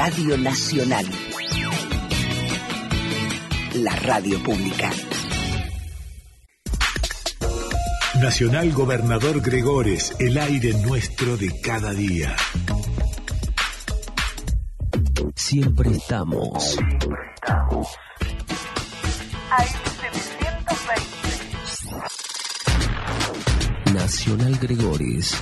Radio Nacional, la radio pública. Nacional Gobernador Gregores, el aire nuestro de cada día. Siempre estamos. Nacional Gregores.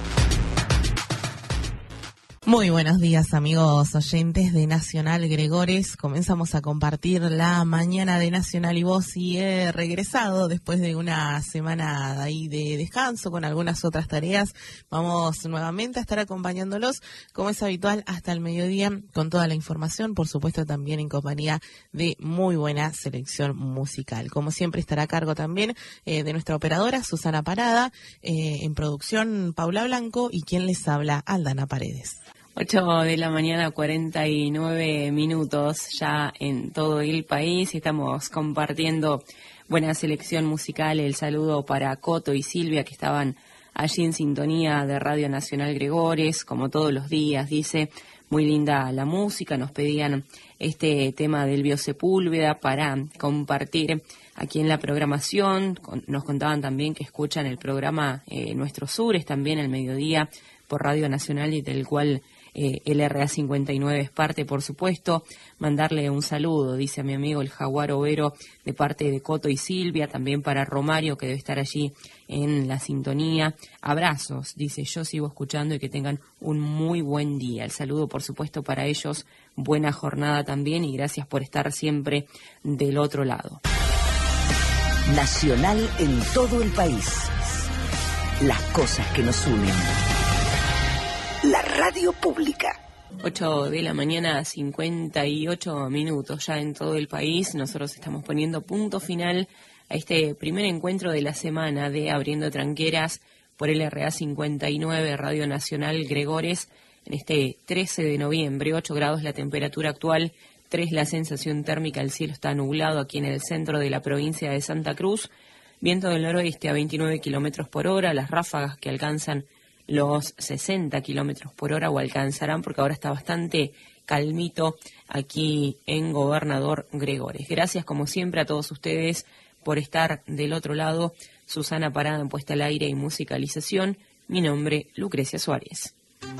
Muy buenos días, amigos oyentes de Nacional Gregores. Comenzamos a compartir la mañana de Nacional y Voz y he regresado después de una semana de ahí de descanso con algunas otras tareas. Vamos nuevamente a estar acompañándolos, como es habitual, hasta el mediodía con toda la información, por supuesto también en compañía de muy buena selección musical. Como siempre estará a cargo también de nuestra operadora Susana Parada, en producción Paula Blanco y quien les habla, Aldana Paredes. 8 de la mañana, 49 minutos ya en todo el país. Estamos compartiendo buena selección musical. El saludo para Coto y Silvia, que estaban allí en sintonía de Radio Nacional Gregores, como todos los días. Dice, muy linda la música. Nos pedían este tema del Biosepúlveda para compartir aquí en la programación. Nos contaban también que escuchan el programa Nuestros Sures, también al mediodía por Radio Nacional, y del cual el RA59 es parte, por supuesto. Mandarle un saludo, dice a mi amigo el Jaguar Overo, de parte de Coto y Silvia, también para Romario, que debe estar allí en la sintonía. Abrazos, dice, yo sigo escuchando y que tengan un muy buen día. El saludo, por supuesto, para ellos, buena jornada también y gracias por estar siempre del otro lado. Nacional en todo el país. Las cosas que nos unen. La radio pública. 8 de la mañana, 58 minutos ya en todo el país. Nosotros estamos poniendo punto final a este primer encuentro de la semana de Abriendo Tranqueras por el RA59 Radio Nacional Gregores en este 13 de noviembre. 8 grados la temperatura actual, 3 la sensación térmica, el cielo está nublado aquí en el centro de la provincia de Santa Cruz. Viento del noroeste a 29 kilómetros por hora, las ráfagas que alcanzan los 60 kilómetros por hora o alcanzarán, porque ahora está bastante calmito aquí en Gobernador Gregores. Gracias como siempre a todos ustedes por estar del otro lado. Susana Parada en puesta al aire y musicalización. Mi nombre, Lucrecia Suárez.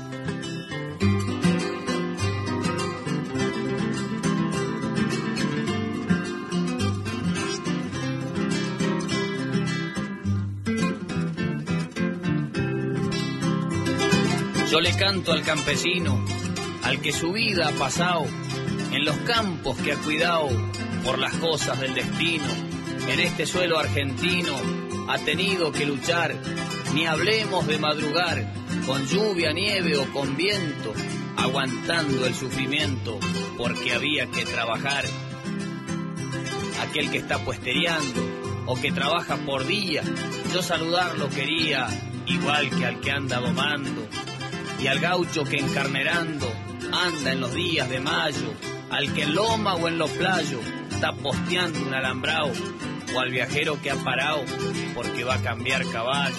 Yo le canto al campesino, al que su vida ha pasado, en los campos que ha cuidado por las cosas del destino. En este suelo argentino ha tenido que luchar, ni hablemos de madrugar, con lluvia, nieve o con viento, aguantando el sufrimiento, porque había que trabajar. Aquel que está puestereando o que trabaja por día, yo saludarlo quería, igual que al que anda domando. Y al gaucho que encarnerando anda en los días de mayo, al que en loma o en los playos está posteando un alambrao, o al viajero que ha parado porque va a cambiar caballo.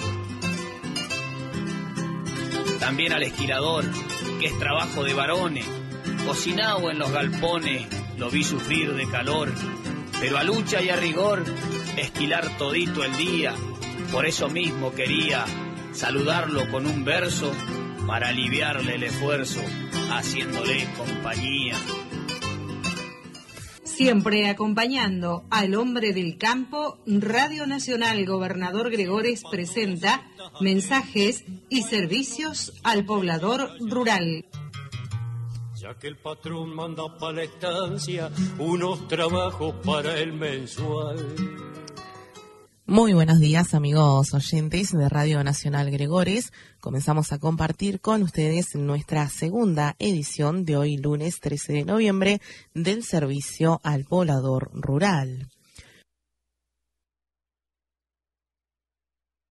También al esquilador, que es trabajo de varones, cocinado en los galpones, lo vi sufrir de calor, pero a lucha y a rigor, esquilar todito el día. Por eso mismo quería saludarlo con un verso, para aliviarle el esfuerzo, haciéndole compañía. Siempre acompañando al hombre del campo, Radio Nacional Gobernador Gregores presenta mensajes y servicios al poblador rural. Ya que el patrón manda para la estancia unos trabajos para el mensual. Muy buenos días, amigos oyentes de Radio Nacional Gregores. Comenzamos a compartir con ustedes nuestra segunda edición de hoy, lunes 13 de noviembre, del servicio al poblador rural.